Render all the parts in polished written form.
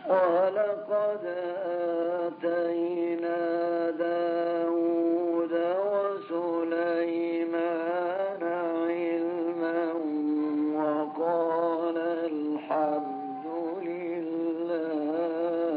ولقد آتينا داود وسليمان علما وقال الحمد لله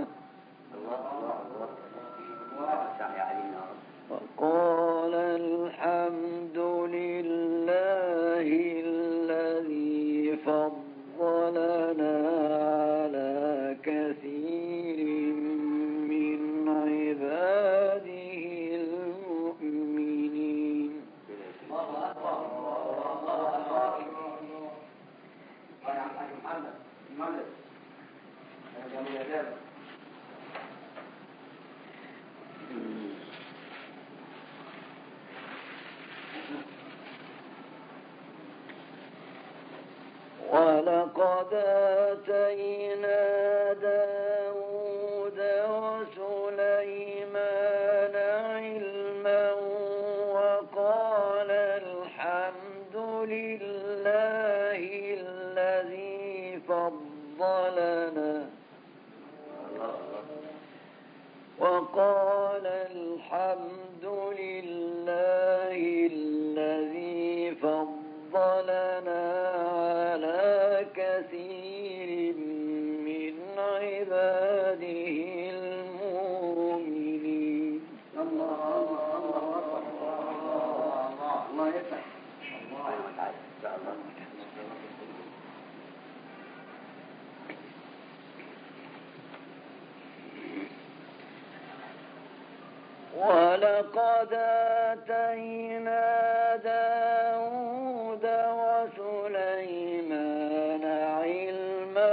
الذي فضلنا على كثير من عباده المؤمنين. ولقد آتينا داود وسليمان علما وقال الحمد لله الذي فضلنا على كثير من عباده المؤمنين. الله يفتح. ولقد آتينا داود وسليمان علما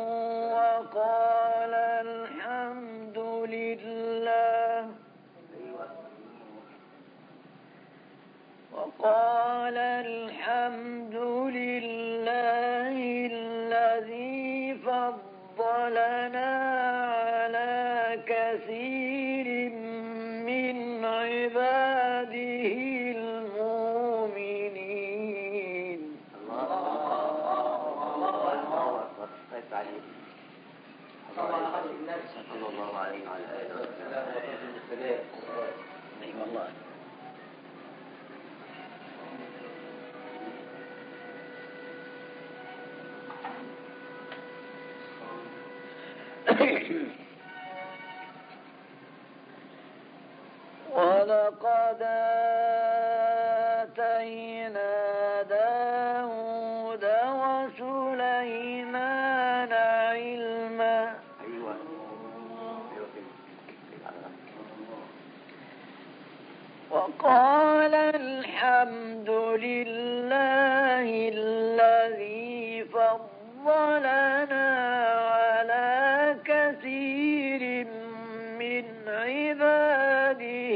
وقال الحمد لله الذي فضلنا على كثير من عباده المؤمنين. صلى الله عليه وعلى آله وسلم. والله ولقد آتينا داود وسليمان علما وقال الحمد لله الذي فضلنا على كثير من عباده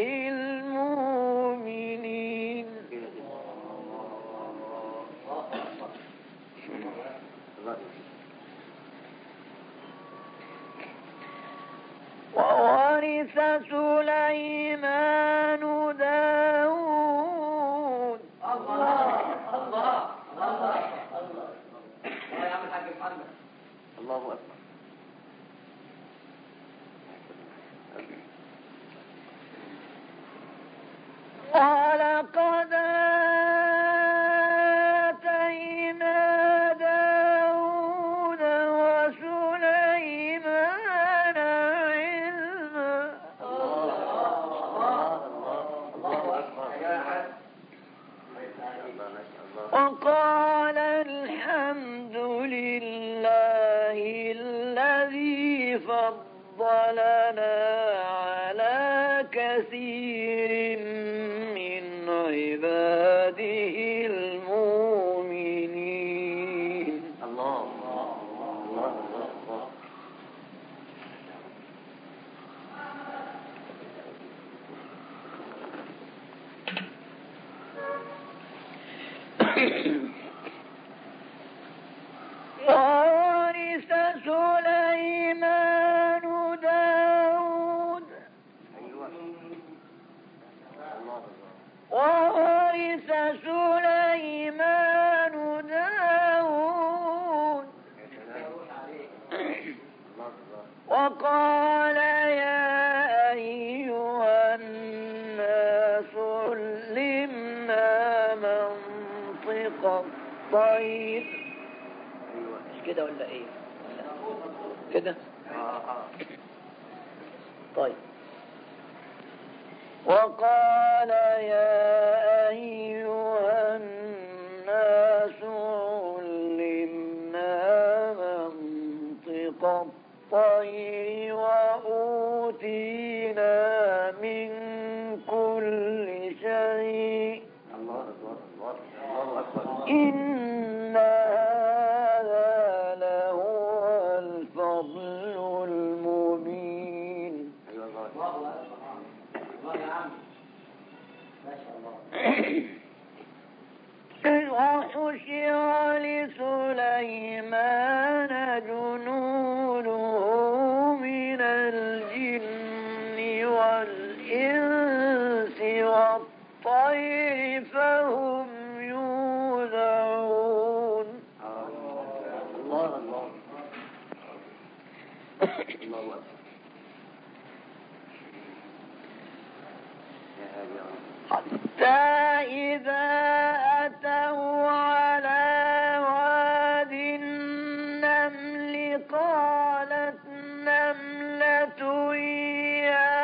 المؤمنين. وورث سليمان داود. الله أكبر. ولقد آتينا داود وسليمان علما وقال الحمد لله الذي فضلنا على كثير من عباده المؤمنين. الله وورث سليمان داود وورث سليمان داود كالطير. مش كده ولا ايه؟ كده. طيب. وقال يا أيها الناس علمنا منطق الطير وأوتينا من كل شيء إن هذا لهو الفضل المبين. وحشر لسليمان جنوده من الجن والإنس والطير فهم يوزعون. الله الله الله. حتى إذا أتوا على واد النمل قالت نملة يا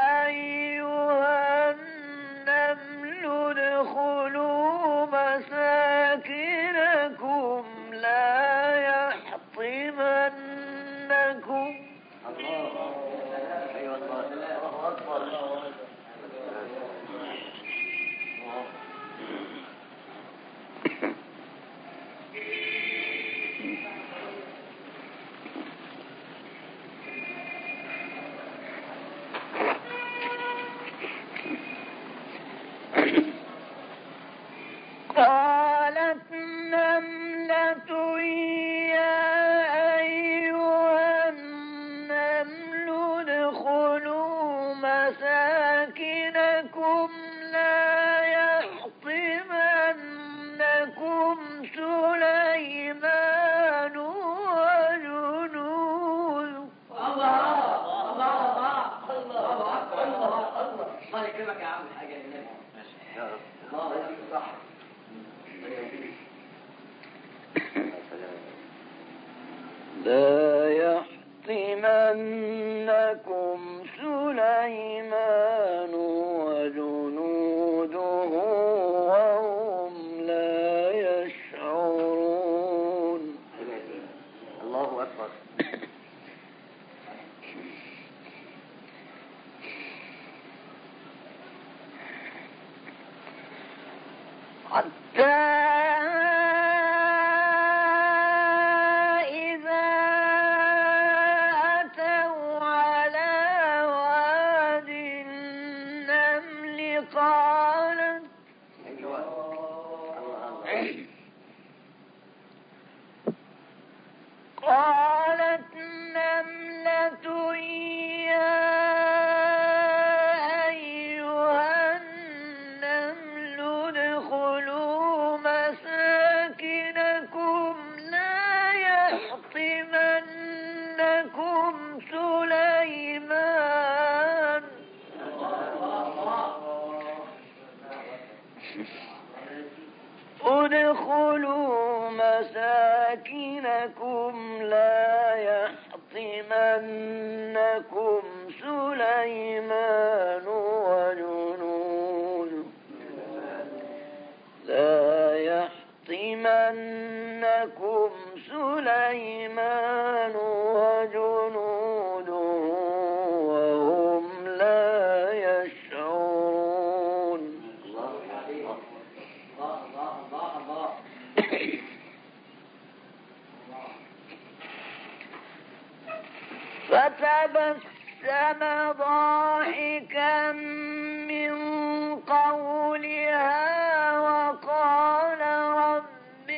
أيها النمل ادخلوا مساكنكم لا يحطمنكم. قالت نملة يا أيها النمل ادخلوا مساكنكم لا يحطمنكم سليمان وجنوده. الله يكرمك يا عم الحاج. الله صح. لا يحطمنكم سليمان وجنوده وهم لا يشعرون. الله أكبر. حتى إذا أتوا على واد النمل قالت نملة يا أيها النمل ادخلوا مساكنكم لا يحطمنكم سليمان. ادخلوا مساكنكم لا يحطمنكم سليمان وجنوده لا يحطمنكم سليمان وجنوده وهم لا يشعرون. فتبسم ضاحكا من قولها وقال رب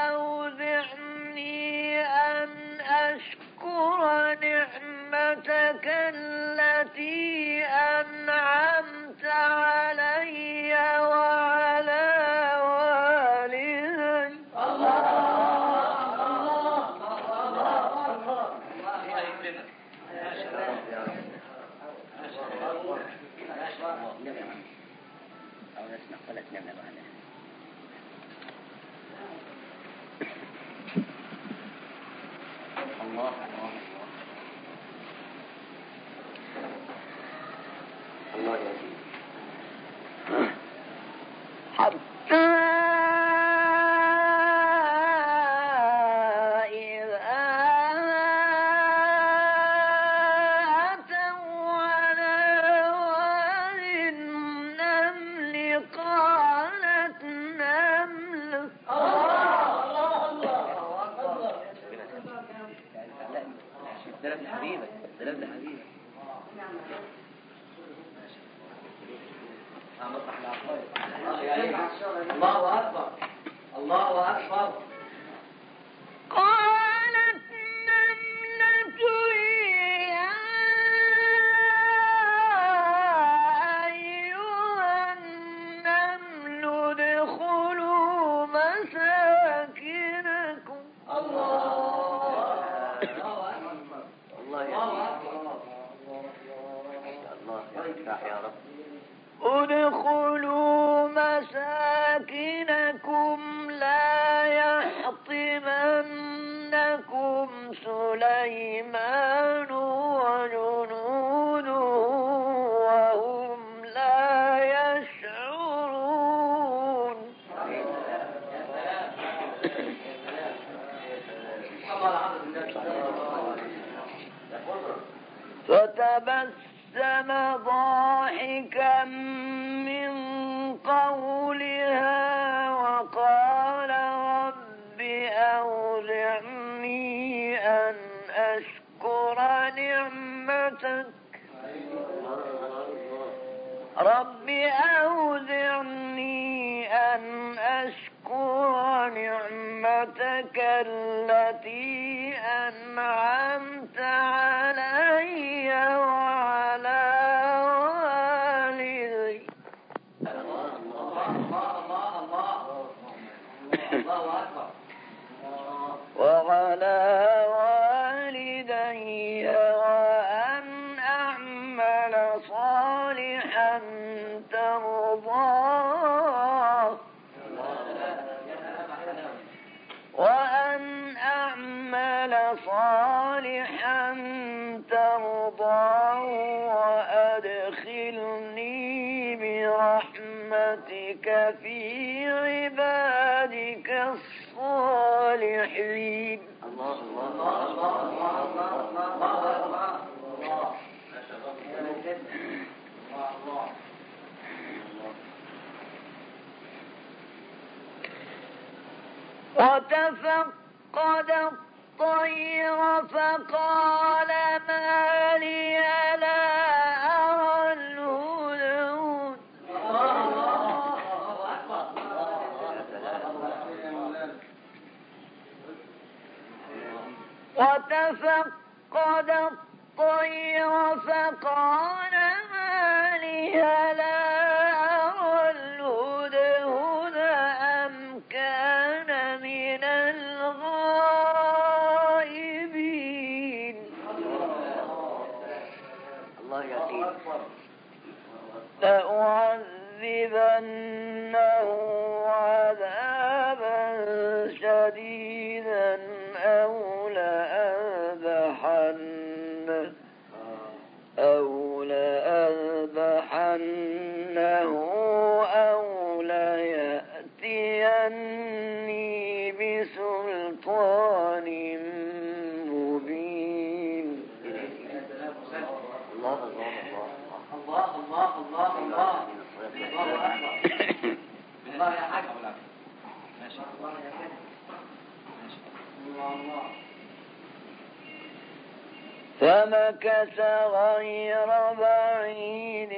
أوزعني أن أشكر نعمتك التي أنعمت علي وعلى والدي. الله الله يهديك. حتى الله أكبر الله أكبر. قالت نملة يا أيها النمل ادخلوا مساكنكم. الله يفتح يا رب. ادخلوا مساكنكم لا يحطمنكم سليمان وجنوده وهم لا يشعرون. فتبسم ضاحكا من قولها وقال رب أوزعني أن أشكر نعمتك التي أنعمت علي وعلى والدي وأن أعمل صالحا ترضاه وأدخلني برحمتك في عبادك الصالحين. وتفقد الطير فقال ما لي لا أرى الهدهد أم كان من الغائبين. لأعذبنه عذابا شديدا أو لأذبحنه أو ليأتيني بسلطان مبين. الله يا حاج. فمكث غير بعيد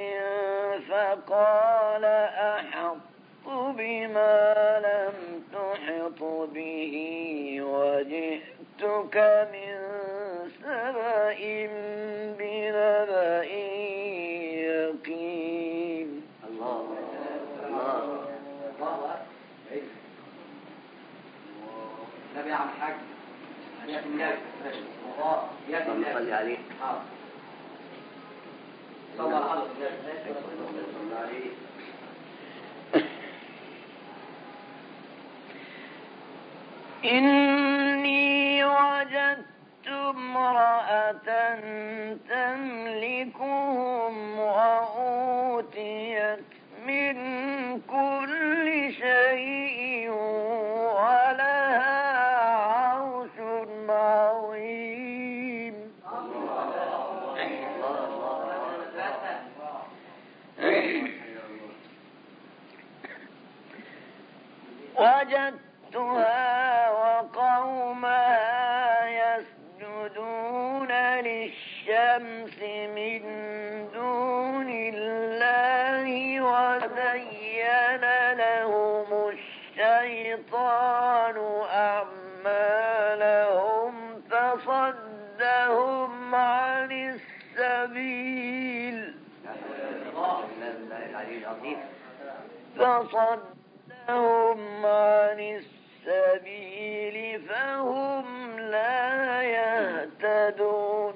فقال أحطت بما لم تحط به وجئتك من سبأ بنبأ يقين. نبي عم حاج يا صلي عليه. صلى عليه. إني وجدت امرأة تملكهم وأوتيت من كل شيء ولها عرش عظيم. وجدتها وقومها يسجدون للشمس من دون الله وزين لهم الشيطان أعمالهم فصدهم عن السبيل فهم لا يهتدون.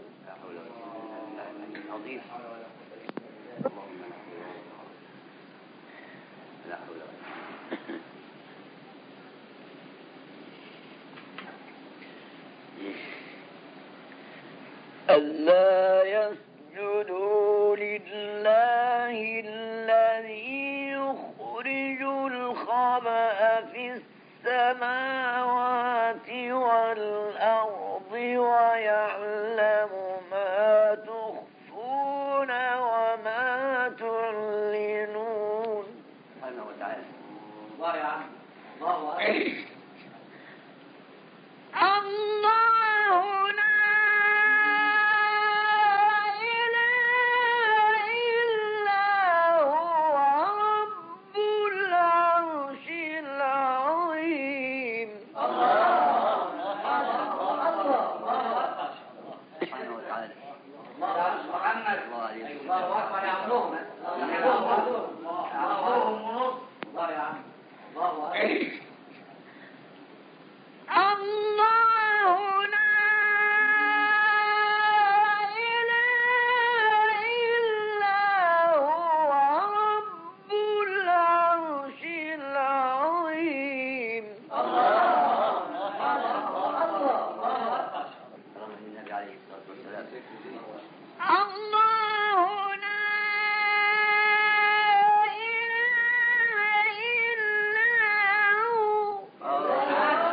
ألا يسجدوا لله الذي يخرج الخبأ في السماوات والأرض ويعلم ما تخفون وما تعلنون. سبحانه وتعالى. الله يا عم. الله أكبر. الله لا إله إلا هو رب العرش العظيم. سبحانه وتعالى. الله محمد. الله أكبر يا عمهم. عمهم ونص. الله يا عم. الله أكبر. الله لا إله إلا هو رب العرش العظيم. النبي عليه الصلاة والسلام. الله لا إله إلا هو.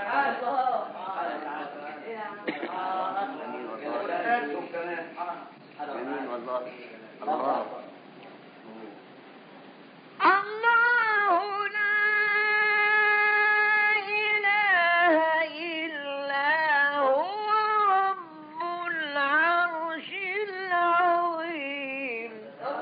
جميل والله. الله. الله لا إله إلا هو رب العرش العظيم.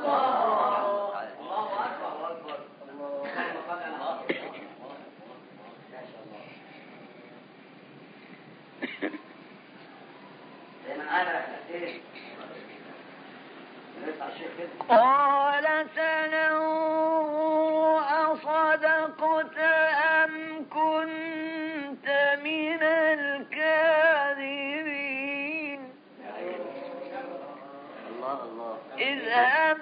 قال سننظر أصدقت أم كنت من الكاذبين. الله الله. اذهب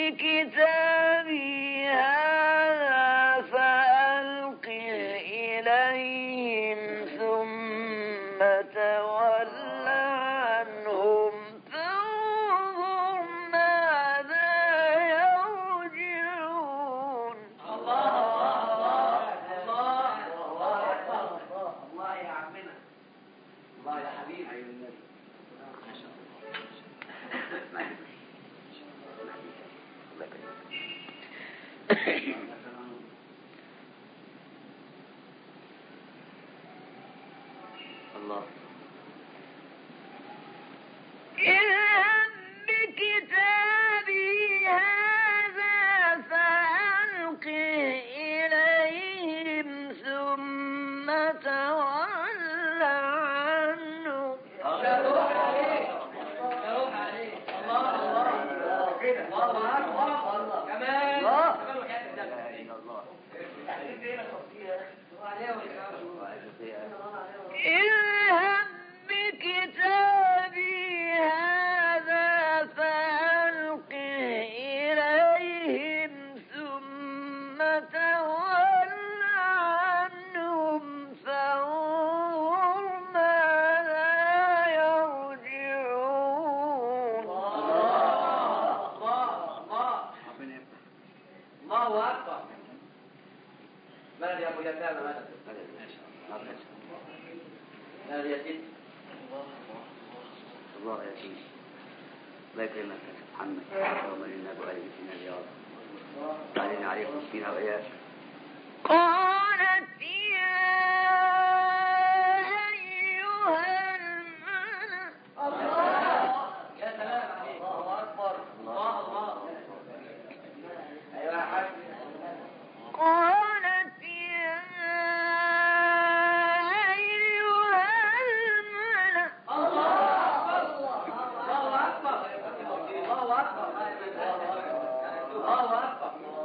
بكتابي هذا فألقه إليهم ثم تول عنهم فانظر ماذا يرجعون. الله يا عمنا. الله يا حبيبي. الله. اذهب بكتابي هذا فألقه إليهم ثم تول عنهم. اذهب بكتابي هذا فألقه إليهم ثم تول عنهم فانظر أبو اليتامى ماذا؟ ماذا يا سيدي؟ الله يا سيدي الله يكرمك محمد اللهم إنا بأيدي فينا الرياض علينا عليكم فينا وإياك. قالت يا أيها الملأ يا سلام عليك الله أكبر الله الله أيها الحاج قالت يا أيها الملأ الله أكبر الله أكبر الله أكبر الله أكبر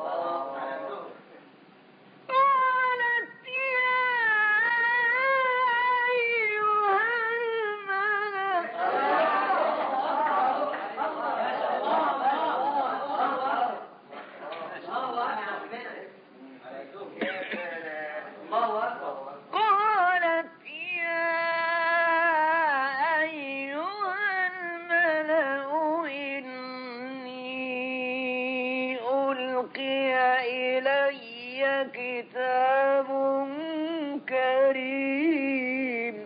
قالت يا أيها الملأ قالت يا أيها الملأ إني ألقي إلي كتاب كريم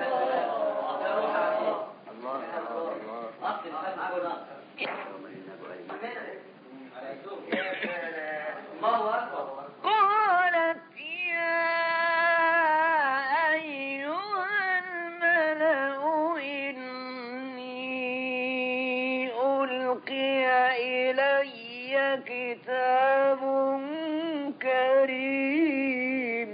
قالت يا أيها الملأ إني ألقي إلي كتاب كريم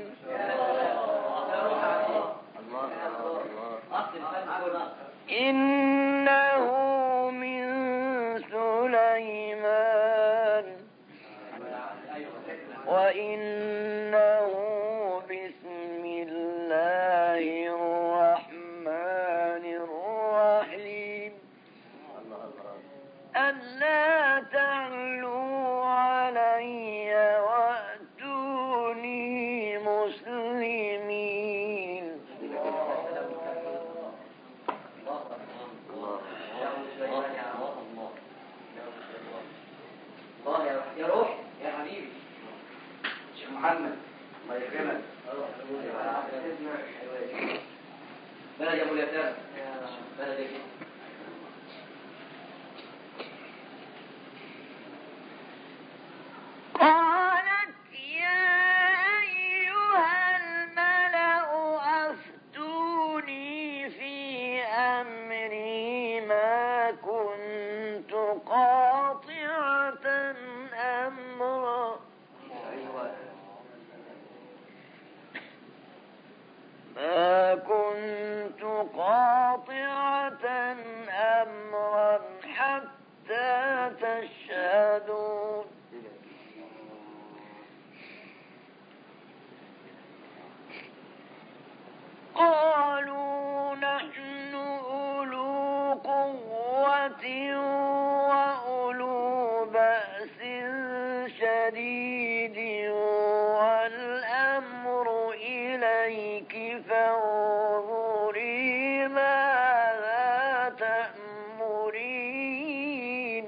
إنه من سليمان وإنه بسم الله الرحمن الرحيم ألا تعلوا علي وأتوني مسلمين الله يا روح يا حبيبي شيخ محمد الله يكرمك بلد يا ابو اليتامى بلد يا قالت يا أيها الملأ أفتوني في أمري ما كنت قاطعة أمرا ما كنت قاطعة أمرا حتى تشهدون قالوا نحن أولو قوة وأولو بأس شديد والأمر إليك فانظري ماذا تأمرين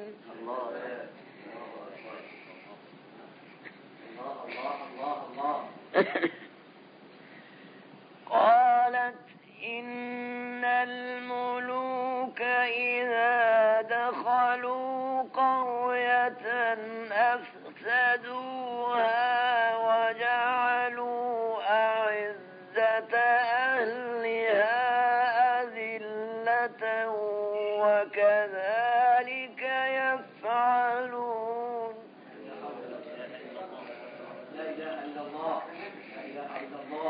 قالت إن الملوك إذا دخلوا قرية أفسدوها وجعلوا أعزة أهلها أذلة وكذلك يفعلون لا إله إلا الله لا إله إلا الله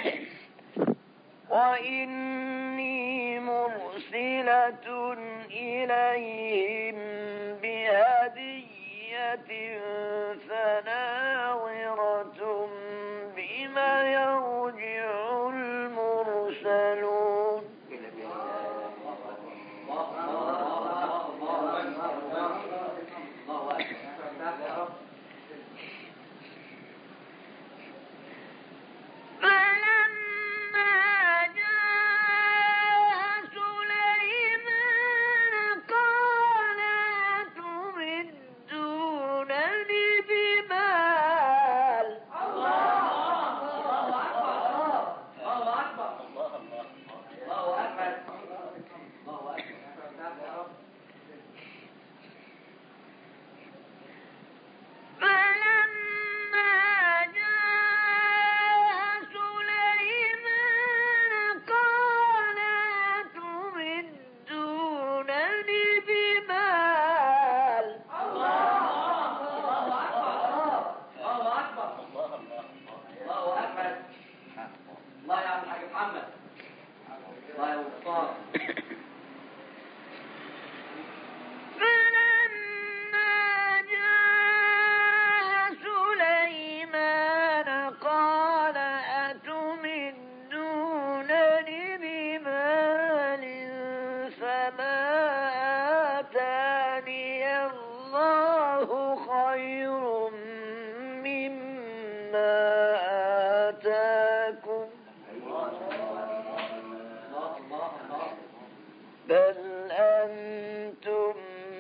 وإني مرسلة إليهم بهدية فناظرة بما يرجع المرسلون فلما جاء سليمان قال بل أنتم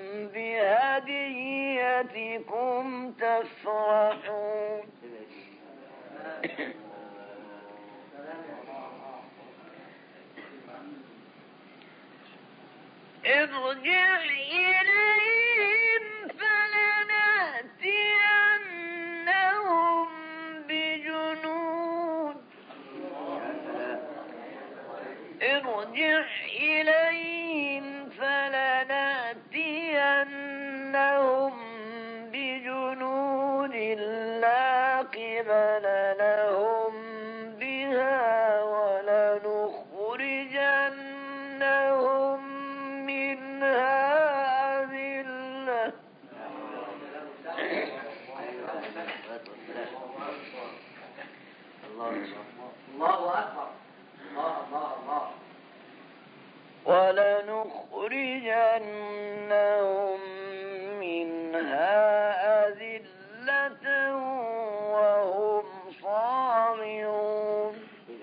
بهديتكم تفرحون. ارجع إليهم فلنأتينهم بجنود ارجع إليهم فلنأتينهم بجنود لا قبل لهم بها ولنخرجنهم منها أذلة. الله أكبر. الله ولنخرجنهم منها أذلة وهم صاغرون.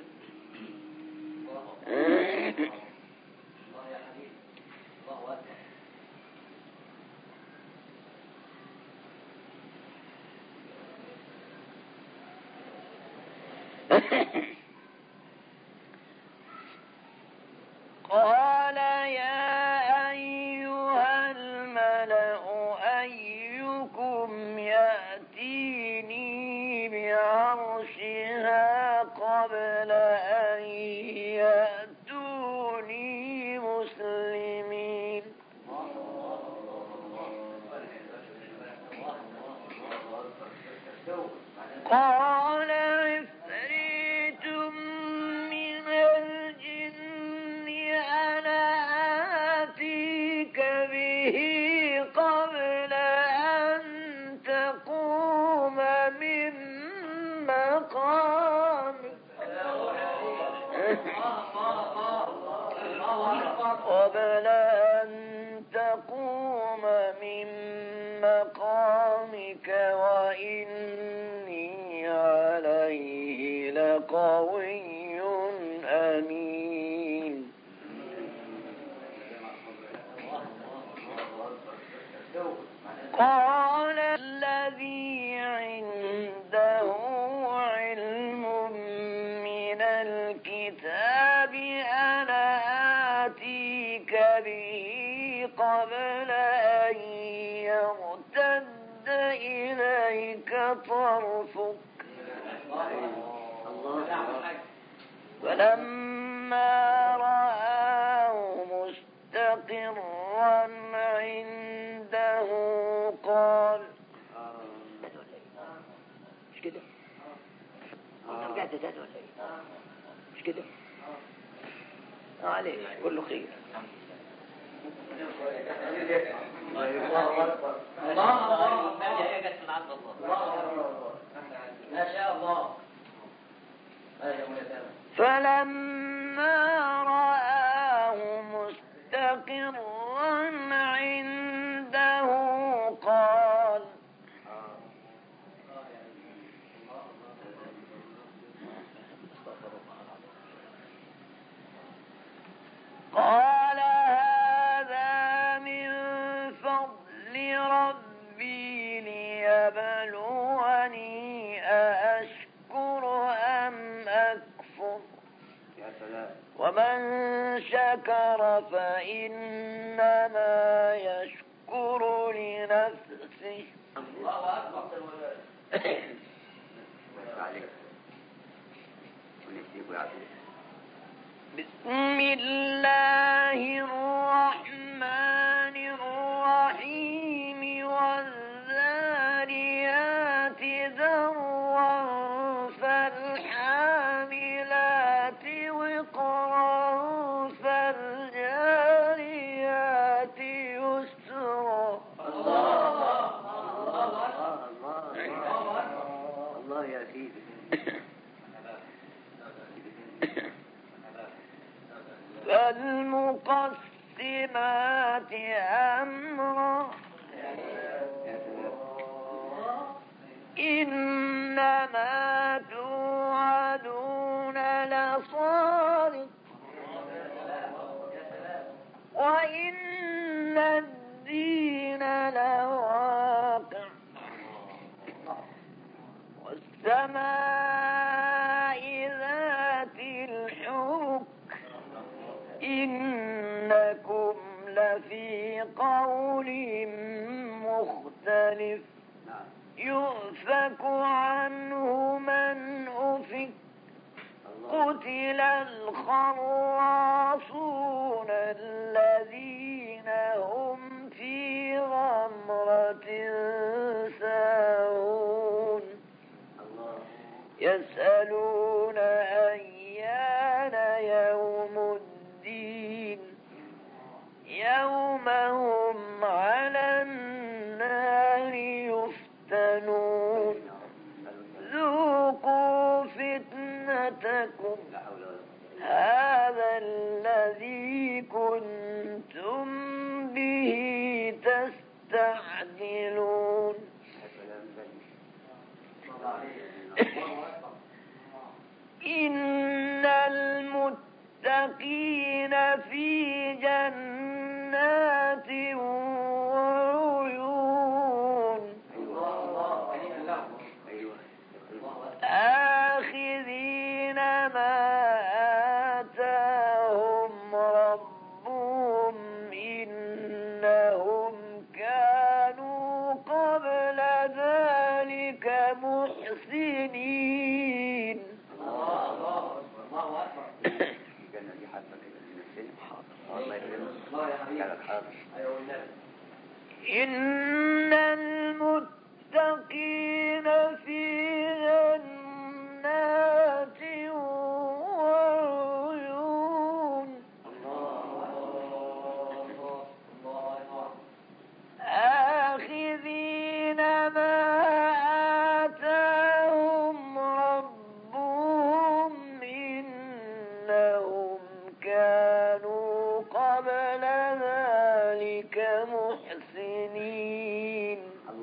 قال يا أيها الملأ أيكم يأتيني بعرشها قبل أن يأتوني مسلمين. قال عفريت من الجن أنا آتيك به قبل أن تقوم من مقامك وإني عليه لقوي أمين. قال الذي عنده علم من الكتاب أنا آتيك به قبل أن يرتد إليك طرفك. فلما رآه مستقرا عنده قال مش كده؟ رجعت تاني ولا ايه؟ مش كده؟ عليك كله خير. ما شاء الله. فلما رآه مستقرا عنده قال هذا من فضل ربي ليبلوني أأشكر أم أكفر. ومن شكر فإنما يشكر لنفسه. الله أكبر. بسم الله الرحمن الرحيم والذاريات ذروا فالحاملات وقرا فالجاريات فالمقسمات أمرا إنما توعدون لصادق وإن الدين لواقع والسماء ذات الحبك إنكم لفي قول مختلف يؤفك عنه من أفك قتل الخراصون الذين هم في غمرة ساهون يسألون أيان يوم الدين يوم هم على النار يفتنون ذوقوا فتنتكم هذا الذي كنتم به تستعجلون إن المتقين في جنات وعيون آخذين ما آتاهم ربهم إنهم كانوا قبل ذلك محسنين إن المتقين في جنات وعيون آخذين ما آتاهم ربهم إنهم كانوا قبل ذلك محسنين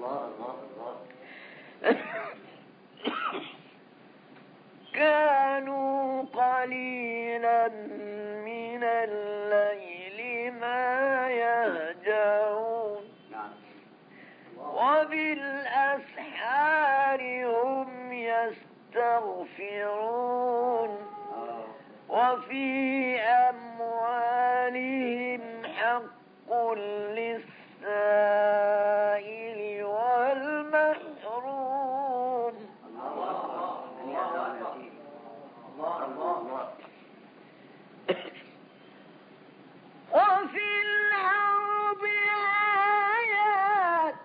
كانوا قليلا من الليل ما يهجعون وبالأسحار هم يستغفرون وفي أموالهم حق للسائل والمحروم وفي الأرض آيات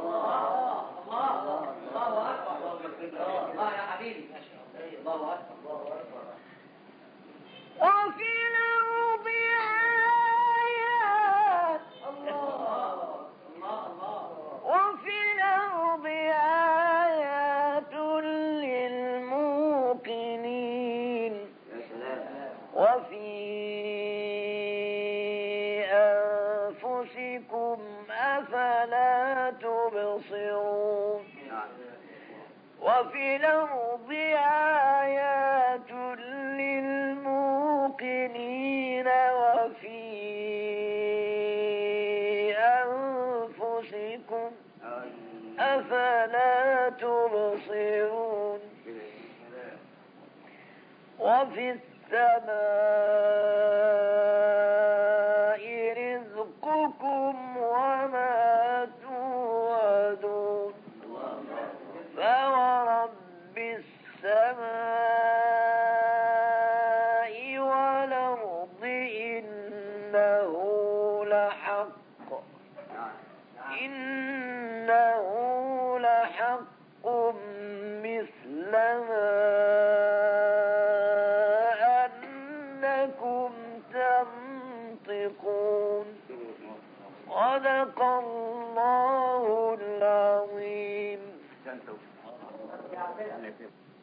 وفي الأرض آيات وفي الأرض آيات للموقنين وفي أنفسكم أفلا تبصرون وفي الأرض آيات للموقنين وفي أنفسكم أفلا تبصرون وفي السماء رزقكم وما توعدون فورب السماء والأرض إنه لحق مثل ما أنكم تنطقون صدق الله العظيم.